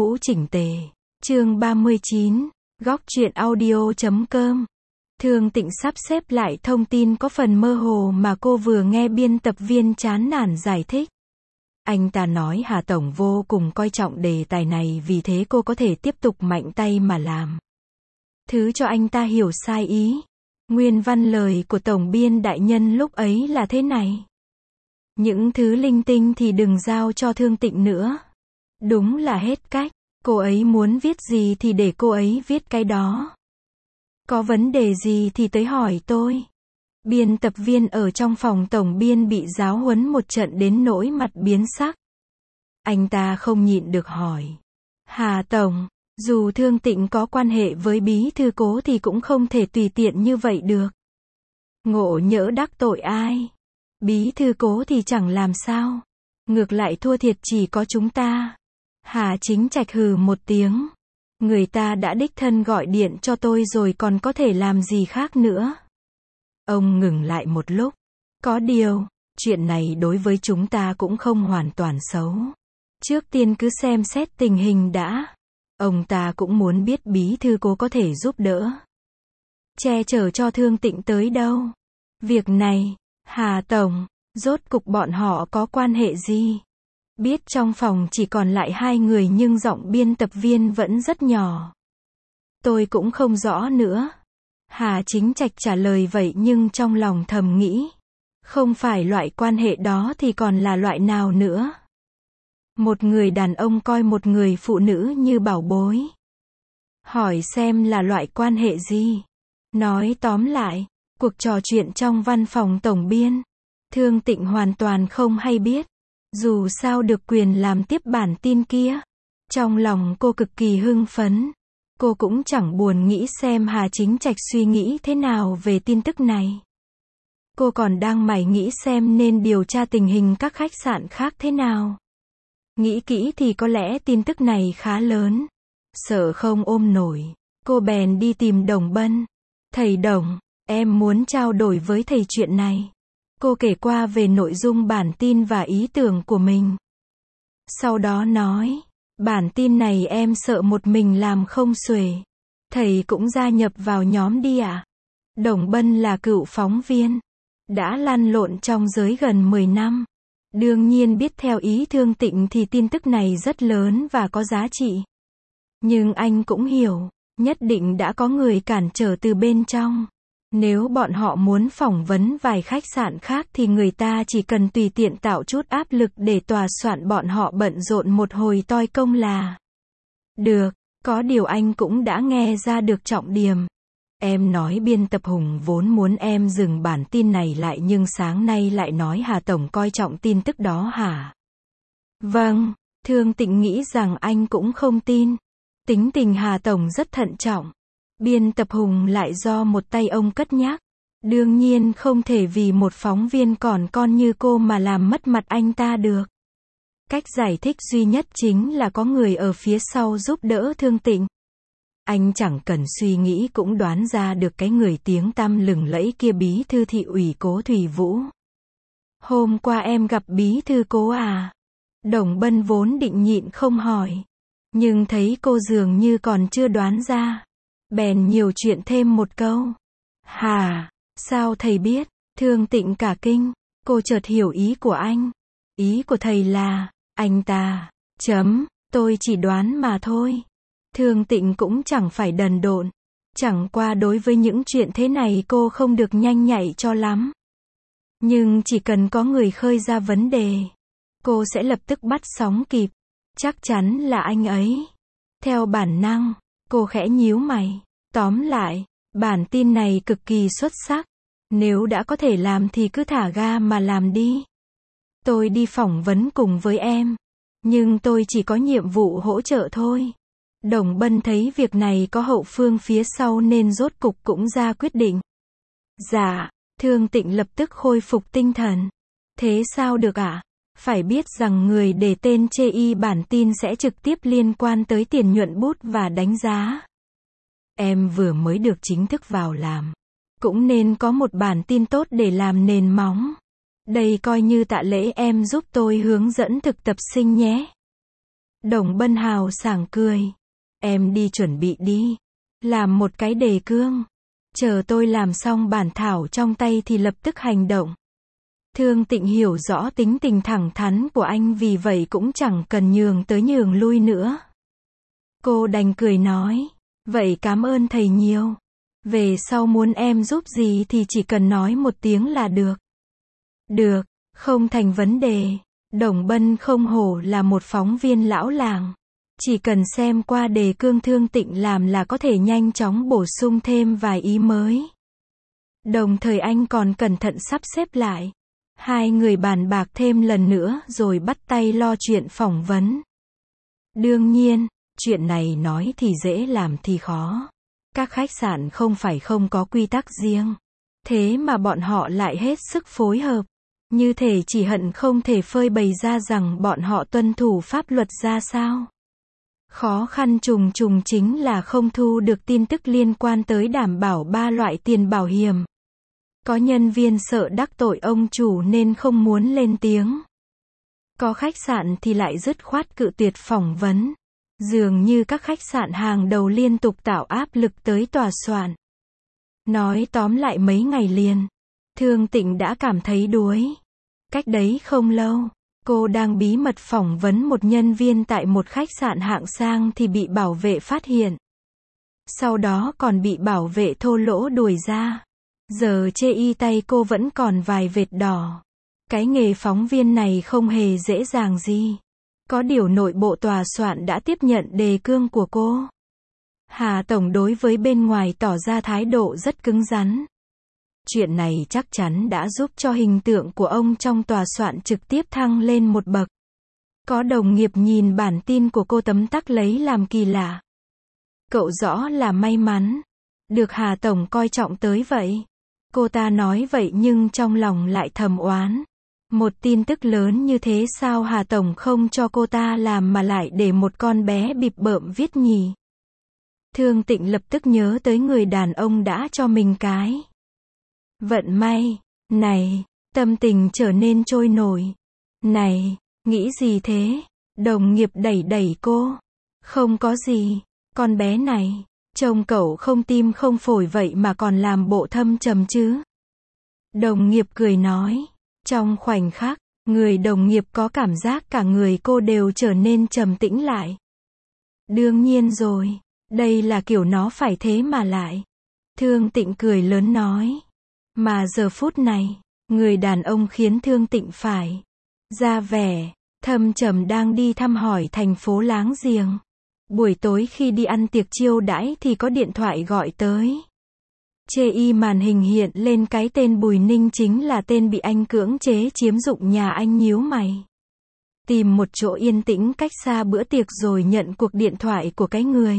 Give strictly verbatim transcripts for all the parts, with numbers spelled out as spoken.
mũ chỉnh tề. Chương ba mươi chín, góc truyện audio chấm com. Thương Tịnh sắp xếp lại thông tin có phần mơ hồ mà cô vừa nghe biên tập viên chán nản giải thích. Anh ta nói Hà Tổng vô cùng coi trọng đề tài này, vì thế cô có thể tiếp tục mạnh tay mà làm. Thứ cho anh ta hiểu sai ý. Nguyên văn lời của Tổng biên đại nhân lúc ấy là thế này. Những thứ linh tinh thì đừng giao cho Thương Tịnh nữa. Đúng là hết cách. Cô ấy muốn viết gì thì để cô ấy viết cái đó. Có vấn đề gì thì tới hỏi tôi. Biên tập viên ở trong phòng tổng biên bị giáo huấn một trận đến nỗi mặt biến sắc. Anh ta không nhịn được hỏi. Hà Tổng, dù Thương Tịnh có quan hệ với bí thư Cố thì cũng không thể tùy tiện như vậy được. Ngộ nhỡ đắc tội ai. Bí thư Cố thì chẳng làm sao. Ngược lại thua thiệt chỉ có chúng ta. Hà Chính Trạch hừ một tiếng. Người ta đã đích thân gọi điện cho tôi rồi, còn có thể làm gì khác nữa. Ông ngừng lại một lúc. Có điều, chuyện này đối với chúng ta cũng không hoàn toàn xấu. Trước tiên cứ xem xét tình hình đã. Ông ta cũng muốn biết bí thư Cố có thể giúp đỡ. Che chở cho Thương Tịnh tới đâu. Việc này, Hà Tổng, rốt cục bọn họ có quan hệ gì? Biết trong phòng chỉ còn lại hai người nhưng giọng biên tập viên vẫn rất nhỏ. Tôi cũng không rõ nữa. Hà Chính Trạch trả lời vậy nhưng trong lòng thầm nghĩ. Không phải loại quan hệ đó thì còn là loại nào nữa? Một người đàn ông coi một người phụ nữ như bảo bối. Hỏi xem là loại quan hệ gì? Nói tóm lại, cuộc trò chuyện trong văn phòng tổng biên, Thương Tịnh hoàn toàn không hay biết. Dù sao được quyền làm tiếp bản tin kia. Trong lòng cô cực kỳ hưng phấn. Cô cũng chẳng buồn nghĩ xem Hà Chính Trạch suy nghĩ thế nào về tin tức này. Cô còn đang mải nghĩ xem nên điều tra tình hình các khách sạn khác thế nào. Nghĩ kỹ thì có lẽ tin tức này khá lớn. Sợ không ôm nổi. Cô bèn đi tìm Đồng Bân. Thầy Đồng, em muốn trao đổi với thầy chuyện này. Cô kể qua về nội dung bản tin và ý tưởng của mình. Sau đó nói, bản tin này em sợ một mình làm không xuể. Thầy cũng gia nhập vào nhóm đi ạ. À? Đồng Bân là cựu phóng viên. Đã lăn lộn trong giới gần mười năm. Đương nhiên biết theo ý Thương Tịnh thì tin tức này rất lớn và có giá trị. Nhưng anh cũng hiểu, nhất định đã có người cản trở từ bên trong. Nếu bọn họ muốn phỏng vấn vài khách sạn khác thì người ta chỉ cần tùy tiện tạo chút áp lực để tòa soạn bọn họ bận rộn một hồi toi công là được. Có điều anh cũng đã nghe ra được trọng điểm. Em nói biên tập Hùng vốn muốn em dừng bản tin này lại nhưng sáng nay lại nói Hà Tổng coi trọng tin tức đó hả? Vâng, Thương Tịnh nghĩ rằng anh cũng không tin. Tính tình Hà Tổng rất thận trọng. Biên tập Hùng lại do một tay ông cất nhắc. Đương nhiên không thể vì một phóng viên còn con như cô mà làm mất mặt anh ta được. Cách giải thích duy nhất chính là có người ở phía sau giúp đỡ Thương Tịnh. Anh chẳng cần suy nghĩ cũng đoán ra được cái người tiếng tăm lừng lẫy kia, bí thư thị ủy Cố Thủy Vũ. Hôm qua em gặp bí thư Cố à? Đồng Bân vốn định nhịn không hỏi. Nhưng thấy cô dường như còn chưa đoán ra. Bèn nhiều chuyện thêm một câu. Hà, sao thầy biết? Thương Tịnh cả kinh. Cô chợt hiểu ý của anh. Ý của thầy là, anh ta, chấm, tôi chỉ đoán mà thôi. Thương Tịnh cũng chẳng phải đần độn. Chẳng qua đối với những chuyện thế này cô không được nhanh nhạy cho lắm. Nhưng chỉ cần có người khơi ra vấn đề, cô sẽ lập tức bắt sóng kịp. Chắc chắn là anh ấy. Theo bản năng, cô khẽ nhíu mày. Tóm lại, bản tin này cực kỳ xuất sắc. Nếu đã có thể làm thì cứ thả ga mà làm đi. Tôi đi phỏng vấn cùng với em. Nhưng tôi chỉ có nhiệm vụ hỗ trợ thôi. Đồng Bân thấy việc này có hậu phương phía sau nên rốt cục cũng ra quyết định. Dạ, Thương Tịnh lập tức khôi phục tinh thần. Thế sao được ạ? À? Phải biết rằng người để tên chê y bản tin sẽ trực tiếp liên quan tới tiền nhuận bút và đánh giá. Em vừa mới được chính thức vào làm. Cũng nên có một bản tin tốt để làm nền móng. Đây coi như tạ lễ em giúp tôi hướng dẫn thực tập sinh nhé. Đồng Bân hào sảng cười. Em đi chuẩn bị đi. Làm một cái đề cương. Chờ tôi làm xong bản thảo trong tay thì lập tức hành động. Thương Tịnh hiểu rõ tính tình thẳng thắn của anh, vì vậy cũng chẳng cần nhường tới nhường lui nữa. Cô đành cười nói. Vậy cảm ơn thầy nhiều. Về sau muốn em giúp gì thì chỉ cần nói một tiếng là được. Được, không thành vấn đề. Đồng Bân không hổ là một phóng viên lão làng. Chỉ cần xem qua đề cương Thương Tịnh làm là có thể nhanh chóng bổ sung thêm vài ý mới. Đồng thời anh còn cẩn thận sắp xếp lại. Hai người bàn bạc thêm lần nữa rồi bắt tay lo chuyện phỏng vấn. Đương nhiên, chuyện này nói thì dễ làm thì khó. Các khách sạn không phải không có quy tắc riêng. Thế mà bọn họ lại hết sức phối hợp. Như thể chỉ hận không thể phơi bày ra rằng bọn họ tuân thủ pháp luật ra sao. Khó khăn trùng trùng chính là không thu được tin tức liên quan tới đảm bảo ba loại tiền bảo hiểm. Có nhân viên sợ đắc tội ông chủ nên không muốn lên tiếng. Có khách sạn thì lại dứt khoát cự tuyệt phỏng vấn. Dường như các khách sạn hàng đầu liên tục tạo áp lực tới tòa soạn. Nói tóm lại mấy ngày liền, Thương Tịnh đã cảm thấy đuối. Cách đấy không lâu, cô đang bí mật phỏng vấn một nhân viên tại một khách sạn hạng sang thì bị bảo vệ phát hiện. Sau đó còn bị bảo vệ thô lỗ đuổi ra. Giờ chê y tay cô vẫn còn vài vệt đỏ. Cái nghề phóng viên này không hề dễ dàng gì. Có điều nội bộ tòa soạn đã tiếp nhận đề cương của cô. Hà Tổng đối với bên ngoài tỏ ra thái độ rất cứng rắn. Chuyện này chắc chắn đã giúp cho hình tượng của ông trong tòa soạn trực tiếp thăng lên một bậc. Có đồng nghiệp nhìn bản tin của cô tấm tắc lấy làm kỳ lạ. Cậu rõ là may mắn. Được Hà Tổng coi trọng tới vậy. Cô ta nói vậy nhưng trong lòng lại thầm oán. Một tin tức lớn như thế sao Hà Tổng không cho cô ta làm mà lại để một con bé bịp bợm viết nhỉ? Thương Tịnh lập tức nhớ tới người đàn ông đã cho mình cái vận may. Này, tâm tình trở nên trôi nổi. Này, nghĩ gì thế? Đồng nghiệp đẩy đẩy cô. Không có gì, con bé này, trông cậu không tim không phổi vậy mà còn làm bộ thâm trầm chứ. Đồng nghiệp cười nói. Trong khoảnh khắc, người đồng nghiệp có cảm giác cả người cô đều trở nên trầm tĩnh lại. Đương nhiên rồi, đây là kiểu nó phải thế mà lại. Thương Tịnh cười lớn nói. Mà giờ phút này, người đàn ông khiến Thương Tịnh phải ra vẻ thâm trầm đang đi thăm hỏi thành phố láng giềng. Buổi tối khi đi ăn tiệc chiêu đãi thì có điện thoại gọi tới. Chê y màn hình hiện lên cái tên Bùi Ninh chính là tên bị anh cưỡng chế chiếm dụng nhà anh, nhíu mày. Tìm một chỗ yên tĩnh cách xa bữa tiệc rồi nhận cuộc điện thoại của cái người.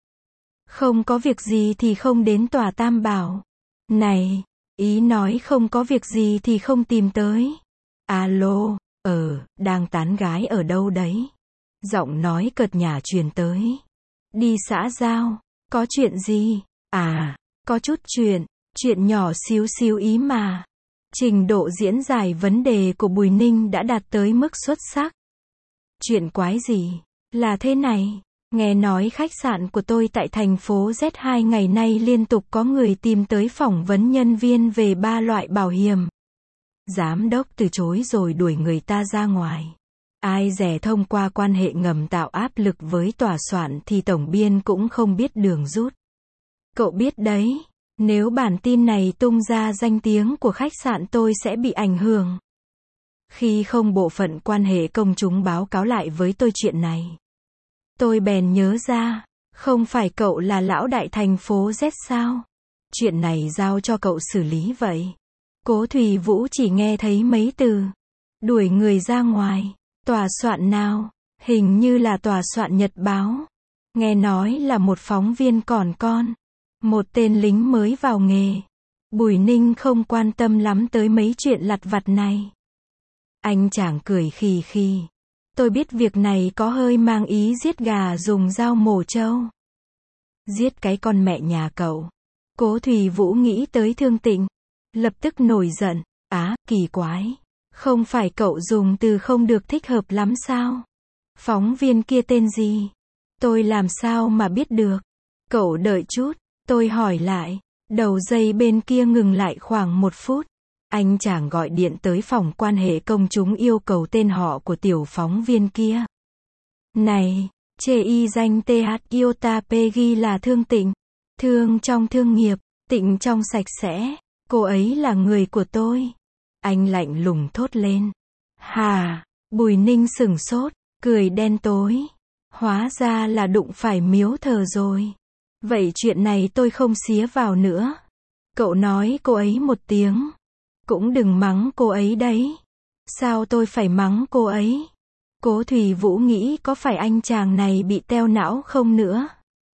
Không có việc gì thì không đến tòa Tam Bảo. Này, ý nói không có việc gì thì không tìm tới. Alo, ờ, đang tán gái ở đâu đấy? Giọng nói cợt nhả truyền tới. Đi xã giao, có chuyện gì? À, có chút chuyện, chuyện nhỏ xíu xíu ý mà. Trình độ diễn giải vấn đề của Bùi Ninh đã đạt tới mức xuất sắc. Chuyện quái gì? Là thế này, nghe nói khách sạn của tôi tại thành phố Z hai ngày nay liên tục có người tìm tới phỏng vấn nhân viên về ba loại bảo hiểm. Giám đốc từ chối rồi đuổi người ta ra ngoài. Ai dè thông qua quan hệ ngầm tạo áp lực với tòa soạn thì tổng biên cũng không biết đường rút. Cậu biết đấy, nếu bản tin này tung ra danh tiếng của khách sạn tôi sẽ bị ảnh hưởng. Khi không bộ phận quan hệ công chúng báo cáo lại với tôi chuyện này, tôi bèn nhớ ra, không phải cậu là lão đại thành phố Z sao? Chuyện này giao cho cậu xử lý vậy. Cố Thùy Vũ chỉ nghe thấy mấy từ. Đuổi người ra ngoài. Tòa soạn nào? Hình như là tòa soạn Nhật Báo. Nghe nói là một phóng viên còn con. Một tên lính mới vào nghề. Bùi Ninh không quan tâm lắm tới mấy chuyện lặt vặt này. Anh chàng cười khì khì. Tôi biết việc này có hơi mang ý giết gà dùng dao mổ trâu. Giết cái con mẹ nhà cậu. Cố Thùy Vũ nghĩ tới Thương Tịnh. Lập tức nổi giận. Á, kỳ quái. Không phải cậu dùng từ không được thích hợp lắm sao? Phóng viên kia tên gì? Tôi làm sao mà biết được? Cậu đợi chút, tôi hỏi lại. Đầu dây bên kia ngừng lại khoảng một phút. Anh chàng gọi điện tới phòng quan hệ công chúng yêu cầu tên họ của tiểu phóng viên kia. Này, chê y danh tê hát Iota P ghi là Thương Tịnh. Thương trong thương nghiệp, Tịnh trong sạch sẽ. Cô ấy là người của tôi. Anh lạnh lùng thốt lên. Hà, Bùi Ninh sửng sốt, cười đen tối. Hóa ra là đụng phải miếu thờ rồi. Vậy chuyện này tôi không xía vào nữa. Cậu nói cô ấy một tiếng. Cũng đừng mắng cô ấy đấy. Sao tôi phải mắng cô ấy? Cố Thủy Vũ nghĩ có phải anh chàng này bị teo não không nữa?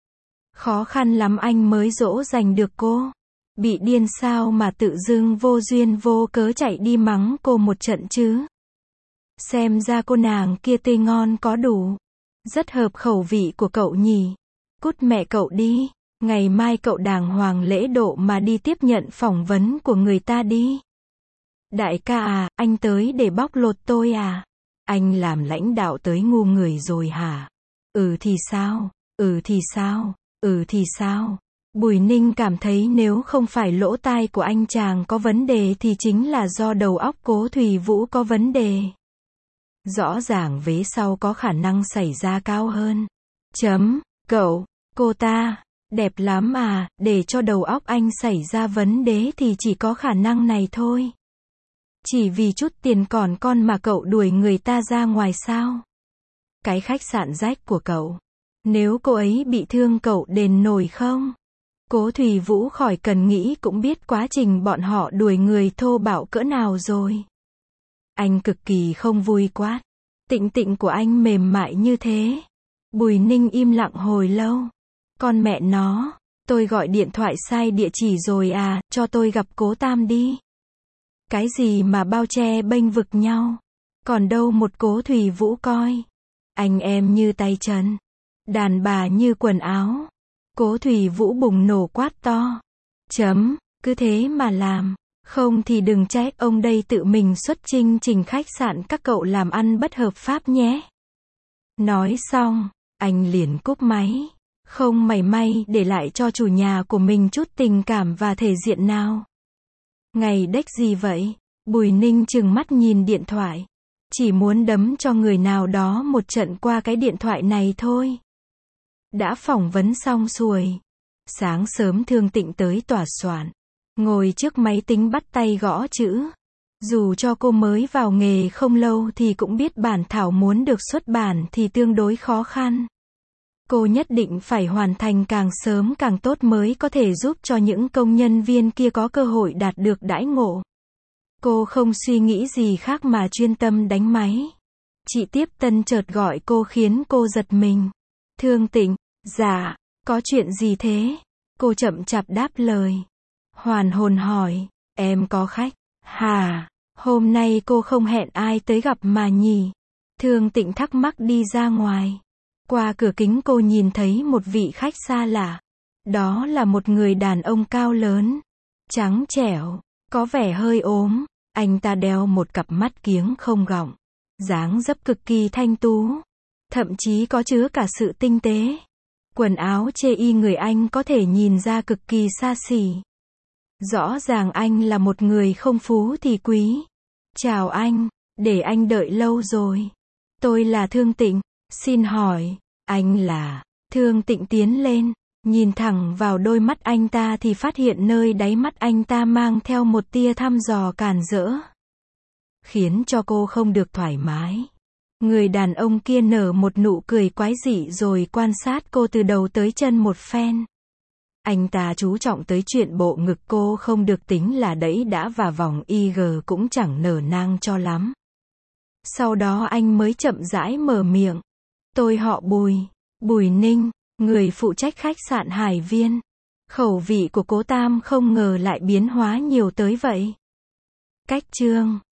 Khó khăn lắm anh mới dỗ dành được cô. Bị điên sao mà tự dưng vô duyên vô cớ chạy đi mắng cô một trận chứ? Xem ra cô nàng kia tê ngon có đủ. Rất hợp khẩu vị của cậu nhỉ. Cút mẹ cậu đi. Ngày mai cậu đàng hoàng lễ độ mà đi tiếp nhận phỏng vấn của người ta đi. Đại ca à, anh tới để bóc lột tôi à? Anh làm lãnh đạo tới ngu người rồi hả? Ừ thì sao? Ừ thì sao? Ừ thì sao? Bùi Ninh cảm thấy nếu không phải lỗ tai của anh chàng có vấn đề thì chính là do đầu óc Cố Thủy Vũ có vấn đề. Rõ ràng vế sau có khả năng xảy ra cao hơn. Chấm, cậu, cô ta, đẹp lắm à, để cho đầu óc anh xảy ra vấn đề thì chỉ có khả năng này thôi. Chỉ vì chút tiền còn con mà cậu đuổi người ta ra ngoài sao? Cái khách sạn rách của cậu. Nếu cô ấy bị thương cậu đền nổi không? Cố Thủy Vũ khỏi cần nghĩ cũng biết quá trình bọn họ đuổi người thô bạo cỡ nào rồi. Anh cực kỳ không vui quát. Tịnh Tịnh của anh mềm mại như thế. Bùi Ninh im lặng hồi lâu. Con mẹ nó, tôi gọi điện thoại sai địa chỉ rồi à, cho tôi gặp Cố Tam đi. Cái gì mà bao che bênh vực nhau. Còn đâu một Cố Thủy Vũ coi. Anh em như tay chân. Đàn bà như quần áo. Cố Thủy Vũ bùng nổ quát to. Chấm, cứ thế mà làm. Không thì đừng trách ông đây tự mình xuất chinh trình khách sạn các cậu làm ăn bất hợp pháp nhé. Nói xong, anh liền cúp máy. Không mảy may để lại cho chủ nhà của mình chút tình cảm và thể diện nào. Ngày đếch gì vậy? Bùi Ninh trừng mắt nhìn điện thoại. Chỉ muốn đấm cho người nào đó một trận qua cái điện thoại này thôi. Đã phỏng vấn xong xuôi. Sáng sớm Thương Tịnh tới tòa soạn. Ngồi trước máy tính bắt tay gõ chữ. Dù cho cô mới vào nghề không lâu thì cũng biết bản thảo muốn được xuất bản thì tương đối khó khăn. Cô nhất định phải hoàn thành càng sớm càng tốt mới có thể giúp cho những công nhân viên kia có cơ hội đạt được đãi ngộ. Cô không suy nghĩ gì khác mà chuyên tâm đánh máy. Chị Tiếp Tân chợt gọi cô khiến cô giật mình. Thương Tịnh, dạ, có chuyện gì thế? Cô chậm chạp đáp lời. Hoàn hồn hỏi, em có khách? Hà, hôm nay cô không hẹn ai tới gặp mà nhỉ? Thương Tịnh thắc mắc đi ra ngoài. Qua cửa kính cô nhìn thấy một vị khách xa lạ. Đó là một người đàn ông cao lớn, trắng trẻo, có vẻ hơi ốm. Anh ta đeo một cặp mắt kiếng không gọng, dáng dấp cực kỳ thanh tú, thậm chí có chứa cả sự tinh tế. Quần áo chê y người anh có thể nhìn ra cực kỳ xa xỉ. Rõ ràng anh là một người không phú thì quý. Chào anh, để anh đợi lâu rồi. Tôi là Thương Tịnh, xin hỏi, anh là... Thương Tịnh tiến lên, nhìn thẳng vào đôi mắt anh ta thì phát hiện nơi đáy mắt anh ta mang theo một tia thăm dò càn rỡ. Khiến cho cô không được thoải mái. Người đàn ông kia nở một nụ cười quái dị rồi quan sát cô từ đầu tới chân một phen. Anh ta chú trọng tới chuyện bộ ngực cô không được tính là đẫy đã và vòng i giê cũng chẳng nở nang cho lắm. Sau đó anh mới chậm rãi mở miệng. Tôi họ Bùi, Bùi Ninh, người phụ trách khách sạn Hải Viên. Khẩu vị của Cố Tam không ngờ lại biến hóa nhiều tới vậy. Cách chương